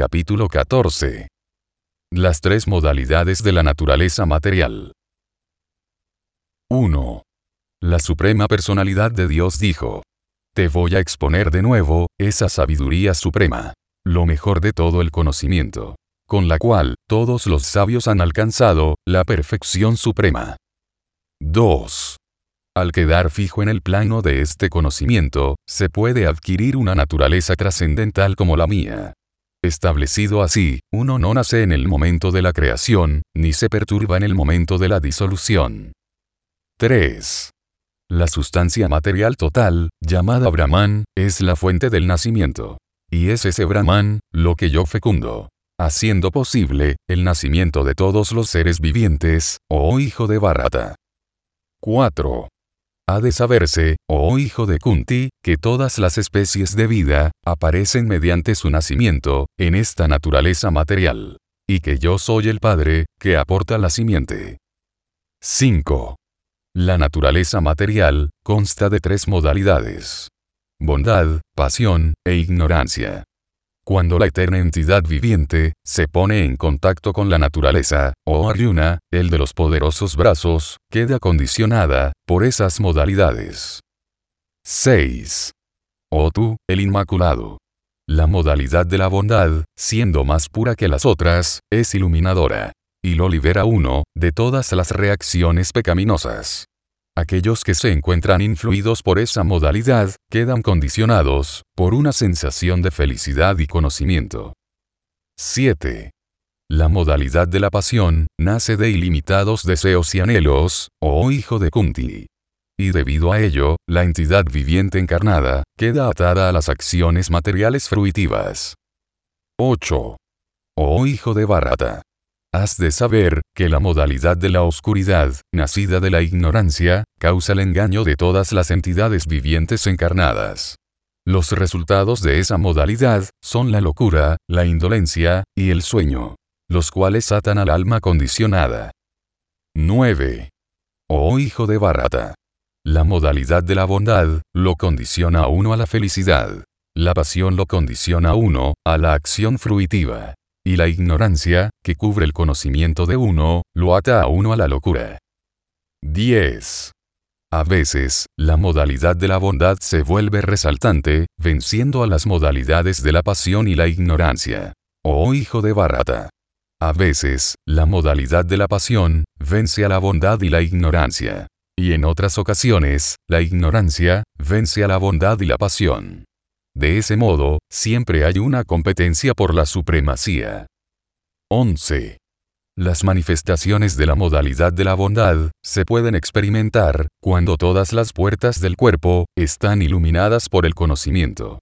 Capítulo 14. Las tres modalidades de la naturaleza material. 1. La Suprema Personalidad de Dios dijo: te voy a exponer de nuevo esa sabiduría suprema, lo mejor de todo el conocimiento, con la cual todos los sabios han alcanzado la perfección suprema. 2. Al quedar fijo en el plano de este conocimiento, se puede adquirir una naturaleza trascendental como la mía. Establecido así, uno no nace en el momento de la creación, ni se perturba en el momento de la disolución. 3. La sustancia material total, llamada Brahman, es la fuente del nacimiento. Y es ese Brahman, lo que yo fecundo, haciendo posible el nacimiento de todos los seres vivientes, oh hijo de Bharata. 4. Ha de saberse, oh hijo de Kunti, que todas las especies de vida aparecen mediante su nacimiento en esta naturaleza material, y que yo soy el Padre que aporta la simiente. 5. La naturaleza material consta de tres modalidades: bondad, pasión e ignorancia. Cuando la eterna entidad viviente se pone en contacto con la naturaleza, oh Arjuna, el de los poderosos brazos, queda condicionada por esas modalidades. 6. Oh tú, el Inmaculado. La modalidad de la bondad, siendo más pura que las otras, es iluminadora, y lo libera uno de todas las reacciones pecaminosas. Aquellos que se encuentran influidos por esa modalidad, quedan condicionados por una sensación de felicidad y conocimiento. 7. La modalidad de la pasión, nace de ilimitados deseos y anhelos, oh hijo de Kunti. Y debido a ello, la entidad viviente encarnada, queda atada a las acciones materiales fruitivas. 8. Oh hijo de Bharata. Has de saber que la modalidad de la oscuridad, nacida de la ignorancia, causa el engaño de todas las entidades vivientes encarnadas. Los resultados de esa modalidad son la locura, la indolencia y el sueño, los cuales atan al alma condicionada. 9. Oh hijo de Bharata. La modalidad de la bondad lo condiciona a uno a la felicidad. La pasión lo condiciona a uno a la acción fruitiva. Y la ignorancia, que cubre el conocimiento de uno, lo ata a uno a la locura. 10. A veces, la modalidad de la bondad se vuelve resaltante, venciendo a las modalidades de la pasión y la ignorancia. Oh hijo de Bharata. A veces, la modalidad de la pasión vence a la bondad y la ignorancia. Y en otras ocasiones, la ignorancia vence a la bondad y la pasión. De ese modo, siempre hay una competencia por la supremacía. 11. Las manifestaciones de la modalidad de la bondad se pueden experimentar cuando todas las puertas del cuerpo están iluminadas por el conocimiento.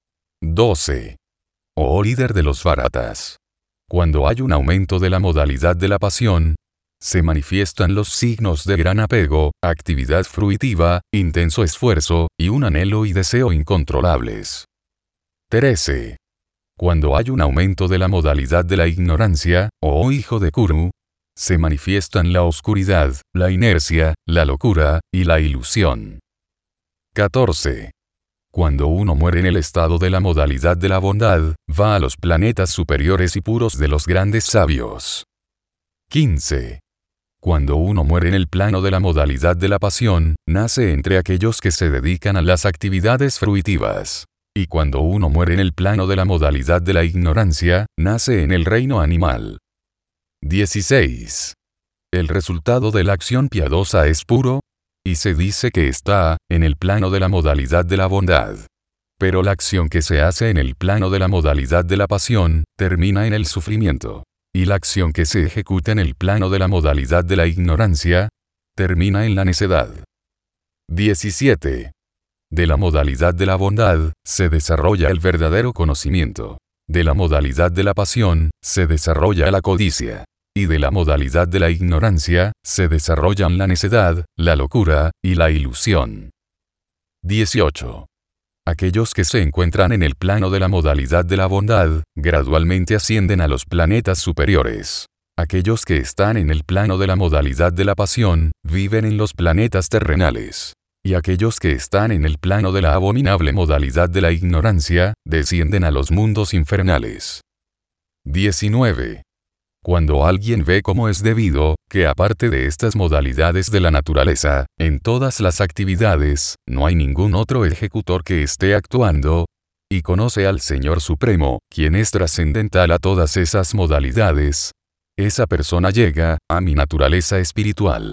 12. Oh líder de los Bharatas. Cuando hay un aumento de la modalidad de la pasión, se manifiestan los signos de gran apego, actividad fruitiva, intenso esfuerzo, y un anhelo y deseo incontrolables. 13. Cuando hay un aumento de la modalidad de la ignorancia, oh hijo de Kuru, se manifiestan la oscuridad, la inercia, la locura, y la ilusión. 14. Cuando uno muere en el estado de la modalidad de la bondad, va a los planetas superiores y puros de los grandes sabios. 15. Cuando uno muere en el plano de la modalidad de la pasión, nace entre aquellos que se dedican a las actividades fruitivas. Y cuando uno muere en el plano de la modalidad de la ignorancia, nace en el reino animal. 16. El resultado de la acción piadosa es puro, y se dice que está en el plano de la modalidad de la bondad. Pero la acción que se hace en el plano de la modalidad de la pasión, termina en el sufrimiento. Y la acción que se ejecuta en el plano de la modalidad de la ignorancia, termina en la necedad. 17. De la modalidad de la bondad, se desarrolla el verdadero conocimiento. De la modalidad de la pasión, se desarrolla la codicia. Y de la modalidad de la ignorancia, se desarrollan la necedad, la locura, y la ilusión. 18. Aquellos que se encuentran en el plano de la modalidad de la bondad, gradualmente ascienden a los planetas superiores. Aquellos que están en el plano de la modalidad de la pasión, viven en los planetas terrenales. Y aquellos que están en el plano de la abominable modalidad de la ignorancia, descienden a los mundos infernales. 19. Cuando alguien ve como es debido, que aparte de estas modalidades de la naturaleza, en todas las actividades, no hay ningún otro ejecutor que esté actuando, y conoce al Señor Supremo, quien es trascendental a todas esas modalidades, esa persona llega a mi naturaleza espiritual.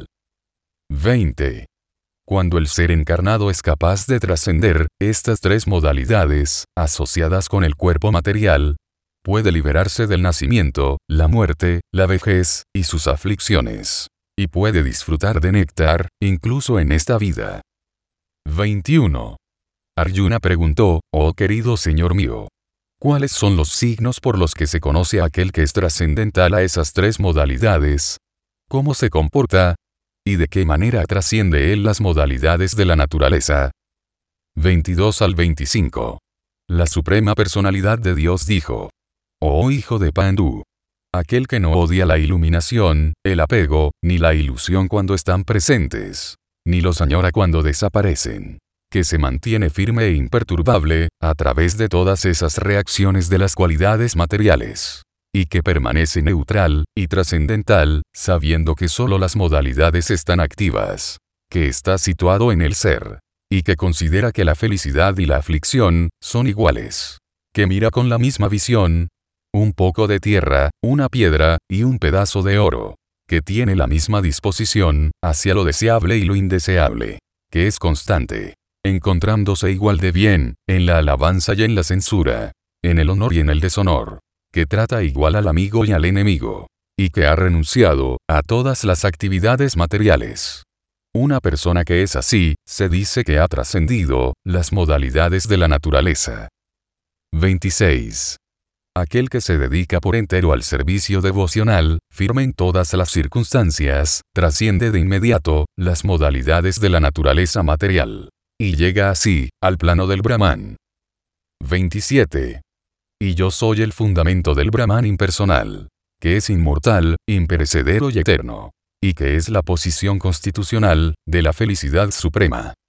20. Cuando el ser encarnado es capaz de trascender estas tres modalidades, asociadas con el cuerpo material, puede liberarse del nacimiento, la muerte, la vejez, y sus aflicciones. Y puede disfrutar de néctar, incluso en esta vida. 21. Arjuna preguntó, oh querido Señor mío, ¿cuáles son los signos por los que se conoce a aquel que es trascendental a esas tres modalidades? ¿Cómo se comporta? ¿Y de qué manera trasciende él las modalidades de la naturaleza? 22 al 25. La Suprema Personalidad de Dios dijo, oh hijo de Pandú, aquel que no odia la iluminación, el apego, ni la ilusión cuando están presentes, ni los añora cuando desaparecen, que se mantiene firme e imperturbable, a través de todas esas reacciones de las cualidades materiales, y que permanece neutral y trascendental, sabiendo que solo las modalidades están activas, que está situado en el ser, y que considera que la felicidad y la aflicción son iguales, que mira con la misma visión un poco de tierra, una piedra, y un pedazo de oro, que tiene la misma disposición hacia lo deseable y lo indeseable, que es constante, encontrándose igual de bien, en la alabanza y en la censura, en el honor y en el deshonor, que trata igual al amigo y al enemigo, y que ha renunciado a todas las actividades materiales. Una persona que es así, se dice que ha trascendido las modalidades de la naturaleza. 26. Aquel que se dedica por entero al servicio devocional, firme en todas las circunstancias, trasciende de inmediato las modalidades de la naturaleza material, y llega así al plano del Brahman. 27. Y yo soy el fundamento del Brahman impersonal, que es inmortal, imperecedero y eterno, y que es la posición constitucional de la felicidad suprema.